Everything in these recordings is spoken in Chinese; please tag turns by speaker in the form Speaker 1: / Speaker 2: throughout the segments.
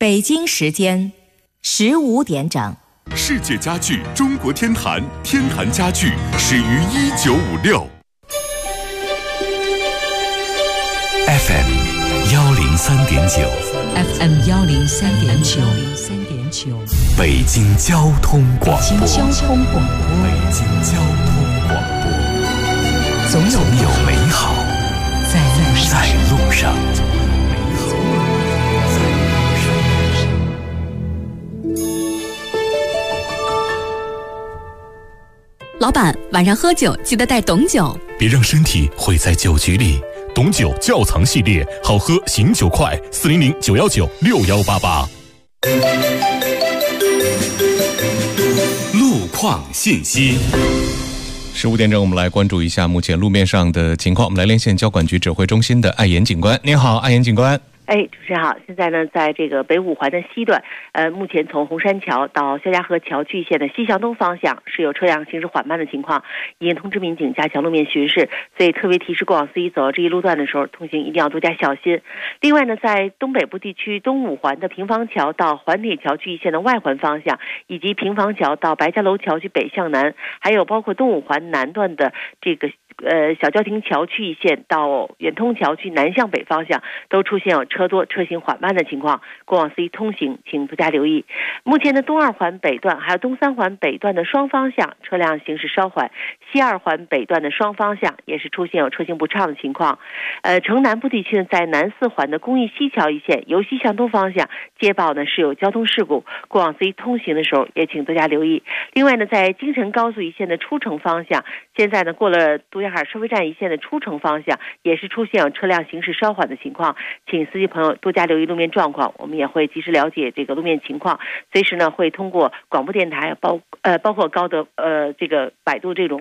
Speaker 1: 北京时间15点整。
Speaker 2: 世界家具中国天坛，天坛家具始于1956。FM 103.9
Speaker 3: FM 103.9，
Speaker 2: 北京交通广播。
Speaker 3: 北京交通广播，总有美好在路上。
Speaker 4: 老板，晚上喝酒记得带董酒，
Speaker 2: 别让身体毁在酒局里。董酒窖藏系列，好喝醒酒快，400-919-6188。路况信息。15点整，我们来关注一下目前路面上的情况。我们来连线交管局指挥中心的艾岩警官。您好，艾岩警官。
Speaker 5: 主持人好。现在呢，在这个北五环的西段，目前从红山桥到肖家河桥距线的西向东方向是有车辆行驶缓慢的情况，已经通知民警加强路面巡视，所以特别提示过往司机走到这一路段的时候，通行一定要多加小心。另外呢，在东北部地区东五环的平房桥到环铁桥距线的外环方向，以及平房桥到白家楼桥距北向南，还有包括东五环南段的这个小交亭桥区一线到远通桥区南向北方向，都出现有车多车行缓慢的情况，过往司机通行请多加留意。目前的东二环北段还有东三环北段的双方向车辆行驶稍缓，西二环北段的双方向也是出现有车行不畅的情况。城南部地区呢，在南四环的公益西桥一线由西向东方向接报呢是有交通事故，过往司机通行的时候也请多加留意。另外呢，在京承高速一线的出城方向，现在呢过了独家海收费站一线的出城方向也是出现有车辆行驶稍缓的情况，请司机朋友多加留意路面状况，我们也会及时了解这个路面情况，随时呢会通过广播电台包括高德这个百度这种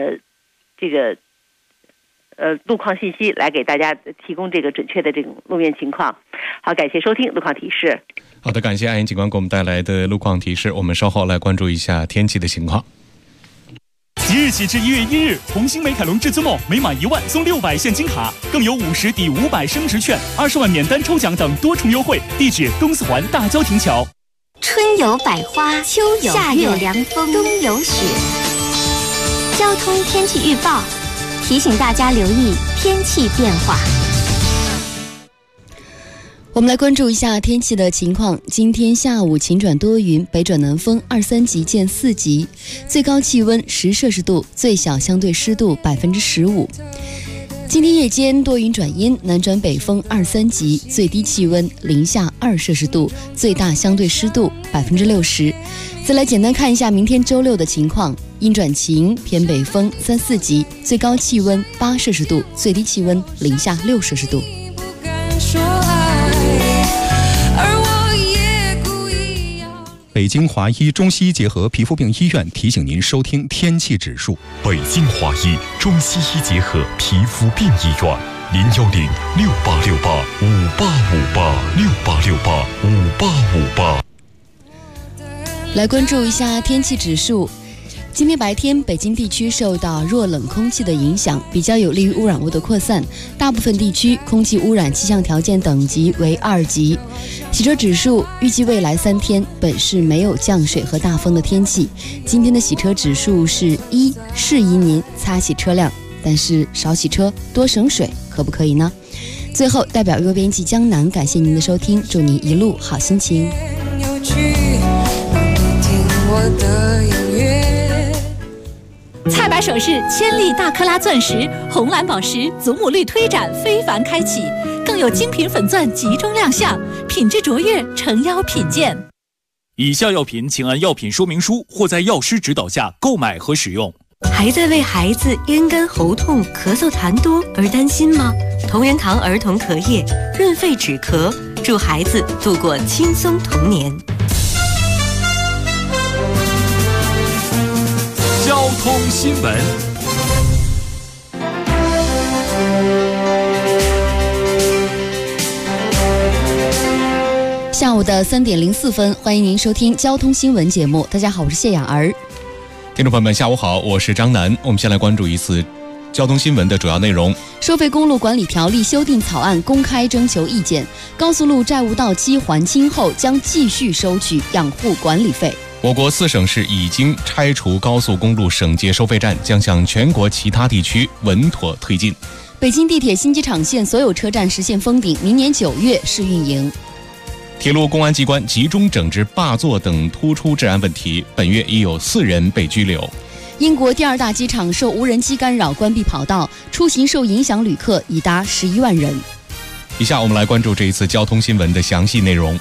Speaker 5: 路况信息来给大家提供这个准确的这种路面情况。好，感谢收听路况提示。
Speaker 2: 好的，感谢艾岩警官给我们带来的路况提示。我们稍后来关注一下天气的情况。
Speaker 6: 即日起至1月1日，红星美凯龙至尊梦每满1万送600现金卡，更有50抵500升值券、20万免单抽奖等多重优惠。地址东四环大交亭桥。
Speaker 7: 春有百花，秋有夏有凉风，冬有雪。交通天气预报提醒大家留意天气变化。
Speaker 4: 我们来关注一下天气的情况。今天下午晴转多云，北转南风2、3级见4级，最高气温10摄氏度，最小相对湿度15%。今天夜间多云转阴，南转北风2、3级，最低气温零下2摄氏度，最大相对湿度60%。再来简单看一下明天周六的情况，阴转晴，偏北风3、4级，最高气温8摄氏度，最低气温零下6摄氏度。
Speaker 8: 北京华医中西医结合皮肤病医院提醒您收听天气指数。
Speaker 2: 北京华医中西医结合皮肤病医院，010-6868-5858，6868-5858。
Speaker 4: 来关注一下天气指数。今天白天，北京地区受到弱冷空气的影响，比较有利于污染物的扩散，大部分地区空气污染气象条件等级为2级。洗车指数预计未来3天本市没有降水和大风的天气，今天的洗车指数是1，适宜您擦洗车辆，但是少洗车多省水，可不可以呢？最后，代表阅编辑江南感谢您的收听，祝您一路好心情。
Speaker 9: 菜百首饰千粒大克拉钻石、红蓝宝石祖母绿推展非凡开启，更有精品粉钻集中亮相，品质卓越，诚邀品鉴。
Speaker 6: 以下药品请按药品说明书或在药师指导下购买和使用。
Speaker 10: 还在为孩子咽干喉痛、咳嗽痰多而担心吗？同仁堂儿童咳液润肺止咳，祝孩子度过轻松童年。
Speaker 2: 交通新闻。
Speaker 4: 下午的3点04分，欢迎您收听交通新闻节目。大家好，我是谢雅儿。
Speaker 2: 听众朋友们，下午好，我是张楠。我们先来关注一次交通新闻的主要内容。
Speaker 4: 收费公路管理条例修订草案公开征求意见，高速路债务到期还清后将继续收取养护管理费。
Speaker 2: 我国4省市已经拆除高速公路省界收费站，将向全国其他地区稳妥推进。
Speaker 4: 北京地铁新机场线所有车站实现封顶，明年9月试运营。
Speaker 2: 铁路公安机关集中整治霸座等突出治安问题，本月已有4人被拘留。
Speaker 4: 英国第2大机场受无人机干扰关闭跑道，出行受影响旅客已达11万人。
Speaker 2: 以下我们来关注这一次交通新闻的详细内容。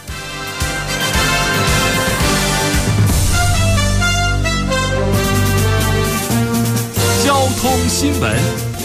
Speaker 3: 交通新闻。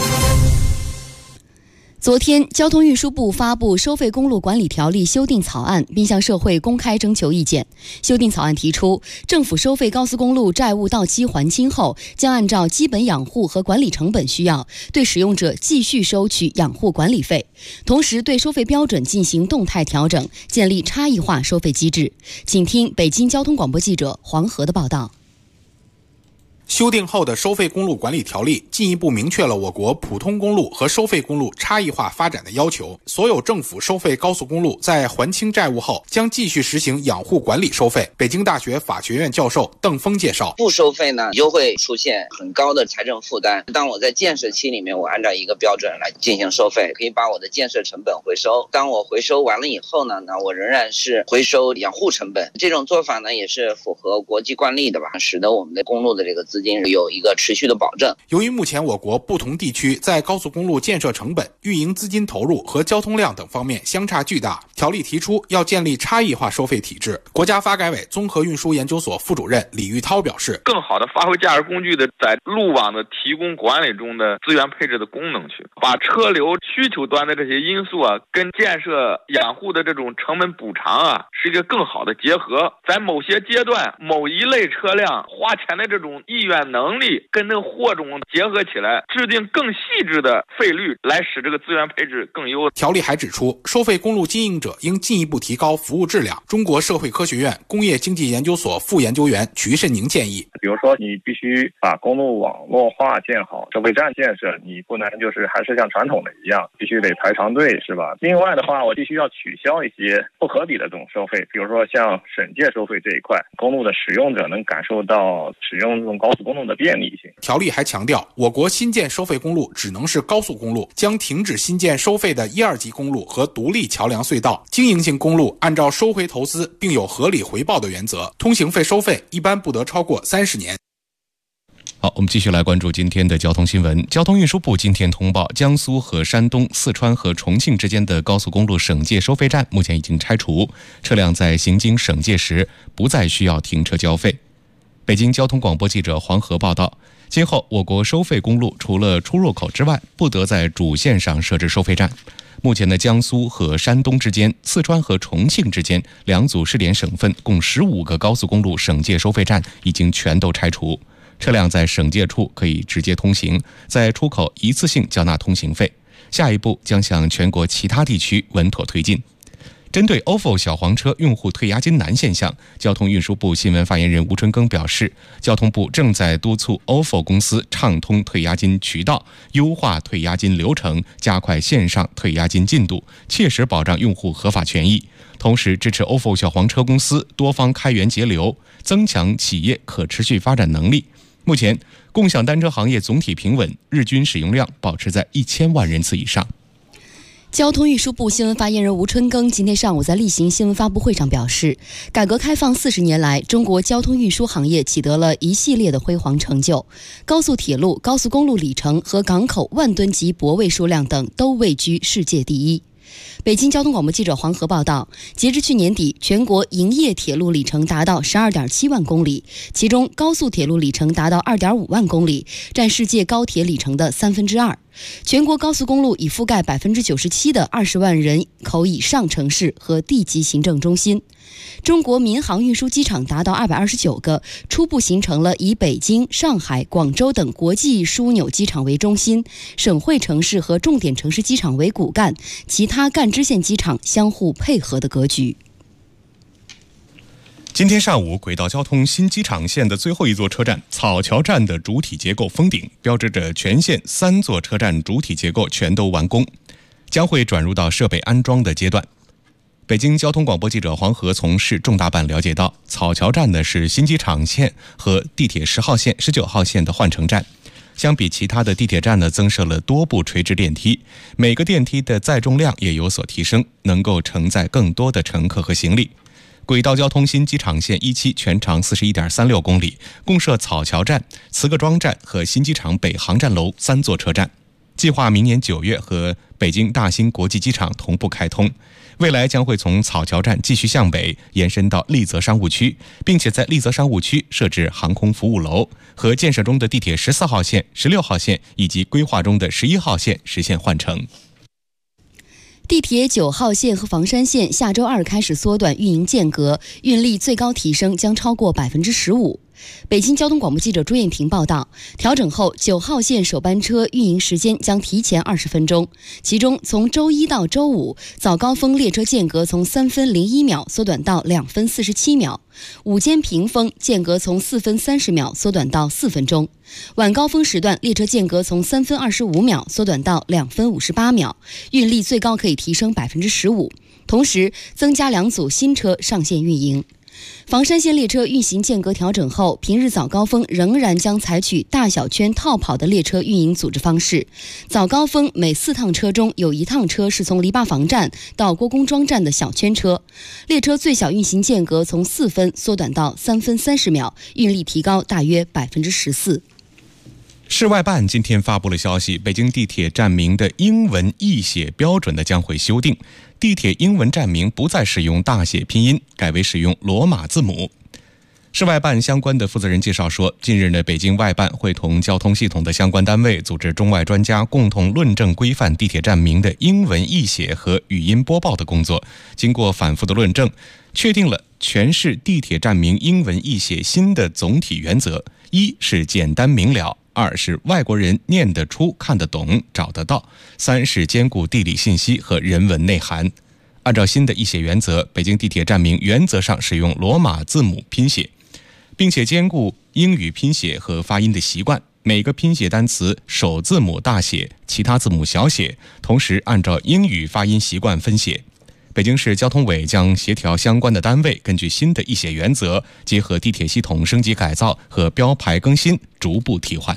Speaker 4: 昨天，交通运输部发布《收费公路管理条例》修订草案，并向社会公开征求意见。修订草案提出，政府收费高速公路债务到期还清后，将按照基本养护和管理成本需要，对使用者继续收取养护管理费，同时对收费标准进行动态调整，建立差异化收费机制。请听北京交通广播记者黄河的报道。
Speaker 11: 修订后的收费公路管理条例进一步明确了我国普通公路和收费公路差异化发展的要求。所有政府收费高速公路在还清债务后，将继续实行养护管理收费。北京大学法学院教授邓峰介绍，
Speaker 12: 不收费呢，就会出现很高的财政负担。当我在建设期里面，我按照一个标准来进行收费，可以把我的建设成本回收。当我回收完了以后呢，我仍然是回收养护成本。这种做法呢，也是符合国际惯例的吧，使得我们的公路的这个资金有一个持续的保证。
Speaker 11: 由于目前我国不同地区在高速公路建设成本、运营资金投入和交通量等方面相差巨大，条例提出要建立差异化收费体制。国家发改委综合运输研究所副主任李玉涛表示，
Speaker 13: 更好的发挥驾驶工具的在路网的提供管理中的资源配置的功能去，把车流需求端的这些因素跟建设养护的这种成本补偿是一个更好的结合。在某些阶段，某一类车辆花钱的这种意愿能力跟这个货种结合起来，制定更细致的费率，来使这个资源配置更优。
Speaker 11: 条例还指出，收费公路经营者应进一步提高服务质量。中国社会科学院工业经济研究所副研究员瞿慎宁建议，
Speaker 14: 比如说你必须把公路网络化建好，收费站建设你不能还是像传统的一样，必须得排长队，是吧？另外的话，我必须要取消一些不合理的这种收费，比如说像省界收费这一块，公路的使用者能感受到使用这种高速公路的便利性。
Speaker 11: 条例还强调，我国新建收费公路只能是高速公路，将停止新建收费的1、2级公路和独立桥梁隧道。经营性公路按照收回投资并有合理回报的原则，通行费收费一般不得超过30年。
Speaker 2: 好，我们继续来关注今天的交通新闻。交通运输部今天通报，江苏和山东、四川和重庆之间的高速公路省界收费站目前已经拆除，车辆在行经省界时不再需要停车交费。北京交通广播记者黄河报道，今后我国收费公路除了出入口之外，不得在主线上设置收费站。目前的江苏和山东之间、四川和重庆之间2组试点省份共15个高速公路省界收费站已经全都拆除，车辆在省界处可以直接通行，在出口一次性缴纳通行费。下一步将向全国其他地区稳妥推进。针对 ofo 小黄车用户退押金难现象，交通运输部新闻发言人吴春耕表示，交通部正在督促 ofo 公司畅通退押金渠道，优化退押金流程，加快线上退押金进度，切实保障用户合法权益，同时支持 ofo 小黄车公司多方开源节流，增强企业可持续发展能力。目前共享单车行业总体平稳，日均使用量保持在1000万人次以上。
Speaker 4: 交通运输部新闻发言人吴春耕今天上午在例行新闻发布会上表示，改革开放40年来，中国交通运输行业取得了一系列的辉煌成就，高速铁路、高速公路里程和港口万吨级泊位数量等都位居世界第一。北京交通广播记者黄河报道，截至去年底，全国营业铁路里程达到12.7万公里，其中高速铁路里程达到2.5万公里，占世界高铁里程的2/3。全国高速公路已覆盖97%的20万人口以上城市和地级行政中心。中国民航运输机场达到229个，初步形成了以北京、上海、广州等国际枢纽机场为中心，省会城市和重点城市机场为骨干，其他干支线机场相互配合的格局。
Speaker 2: 今天上午，轨道交通新机场线的最后一座车站草桥站的主体结构封顶，标志着全线3座车站主体结构全都完工，将会转入到设备安装的阶段。北京交通广播记者黄河从市重大办了解到，草桥站呢是新机场线和地铁10号线、19号线的换乘站。相比其他的地铁站呢，增设了多部垂直电梯，每个电梯的载重量也有所提升，能够承载更多的乘客和行李。轨道交通新机场线1期全长41.36公里，共设草桥站、慈各庄站和新机场北航站楼3座车站。计划明年9月和北京大兴国际机场同步开通，未来将会从草桥站继续向北延伸到丽泽商务区，并且在丽泽商务区设置航空服务楼，和建设中的地铁14号线、16号线以及规划中的11号线实现换乘。
Speaker 4: 地铁9号线和房山线下周2开始缩短运营间隔，运力最高提升将超过15%。北京交通广播记者朱艳婷报道，调整后9号线首班车运营时间将提前20分钟，其中从周一到周五早高峰列车间隔从3分01秒缩短到2分47秒，午间平峰间隔从4分30秒缩短到4分钟，晚高峰时段列车间隔从3分25秒缩短到2分58秒，运力最高可以提升15%，同时增加2组新车上线运营。房山线列车运行间隔调整后，平日早高峰仍然将采取大小圈套跑的列车运营组织方式。早高峰每4趟车中有1趟车是从篱笆房站到郭公庄站的小圈车，列车最小运行间隔从4分缩短到3分30秒，运力提高大约14%。
Speaker 2: 市外办今天发布了消息，北京地铁站名的英文译写标准将会修订，地铁英文站名不再使用大写拼音，改为使用罗马字母。市外办相关的负责人介绍说，近日呢，北京外办会同交通系统的相关单位组织中外专家共同论证规范地铁站名的英文译写和语音播报的工作，经过反复的论证，确定了全市地铁站名英文译写新的总体原则：一是简单明了，2是外国人念得出、看得懂、找得到，3是兼顾地理信息和人文内涵。按照新的译写原则，北京地铁站名原则上使用罗马字母拼写，并且兼顾英语拼写和发音的习惯，每个拼写单词首字母大写，其他字母小写，同时按照英语发音习惯分写。北京市交通委将协调相关的单位，根据新的译写原则，结合地铁系统升级改造和标牌更新，逐步替换。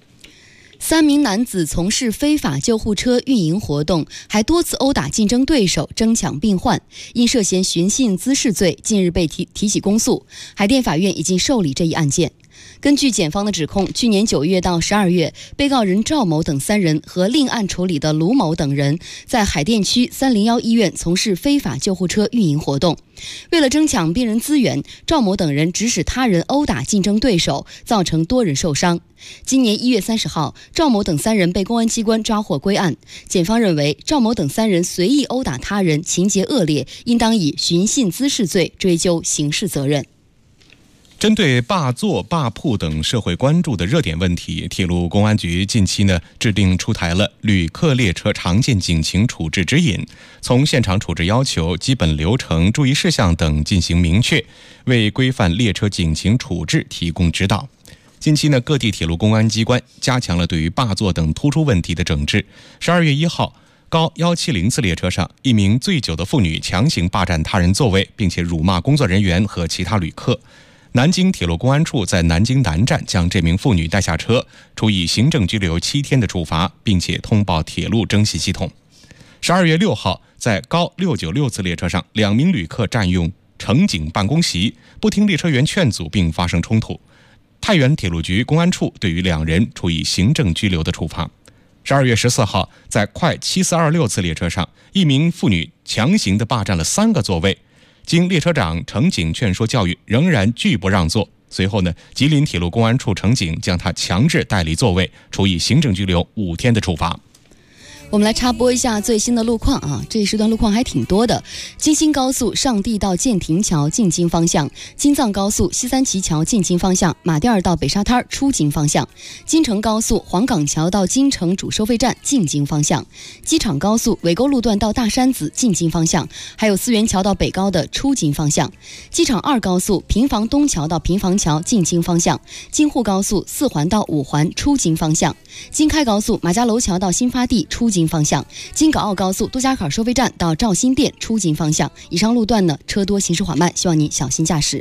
Speaker 4: 3名男子从事非法救护车运营活动，还多次殴打竞争对手，争抢病患，因涉嫌寻衅滋事罪，近日被提起公诉。海淀法院已经受理这一案件。根据检方的指控，去年9月到12月，被告人赵某等3人和另案处理的卢某等人在海淀区301医院从事非法救护车运营活动。为了争抢病人资源，赵某等人指使他人殴打竞争对手，造成多人受伤。今年1月30号，赵某等3人被公安机关抓获归案。检方认为，赵某等3人随意殴打他人，情节恶劣，应当以寻衅滋事罪追究刑事责任。
Speaker 2: 针对霸座、霸铺等社会关注的热点问题，铁路公安局近期制定出台了旅客列车常见警情处置指引，从现场处置要求、基本流程、注意事项等进行明确，为规范列车警情处置提供指导。近期各地铁路公安机关加强了对于霸座等突出问题的整治。12月1号，高1704次列车上，一名醉酒的妇女强行霸占他人座位，并且辱骂工作人员和其他旅客。南京铁路公安处在南京南站将这名妇女带下车，处以行政拘留7天的处罚，并且通报铁路征信系统。12月6号，在高696次列车上，2名旅客占用乘警办公席，不听列车员劝阻并发生冲突。太原铁路局公安处对于2人处以行政拘留的处罚。12月14号，在快7426次列车上，一名妇女强行地霸占了3个座位，经列车长、乘警劝说教育，仍然拒不让座。随后吉林铁路公安处乘警将他强制带离座位，处以行政拘留5天的处罚。
Speaker 4: 我们来插播一下最新的路况啊，这一时段路况还挺多的。京新高速上地到建亭桥进京方向，京藏高速西三旗桥进京方向，马甸儿到北沙滩出京方向，京承高速黄岗桥到京承主收费站进京方向，机场高速尾沟路段到大山子进京方向，还有思源桥到北高的出京方向，机场2高速平房东桥到平房桥进京方向，京沪高速4环到5环出京方向，京开高速马家楼桥到新发地出京方向，京港澳高速杜家坎收费站到肇新店出京方向。以上路段呢，车多行驶缓慢，希望您小心驾驶。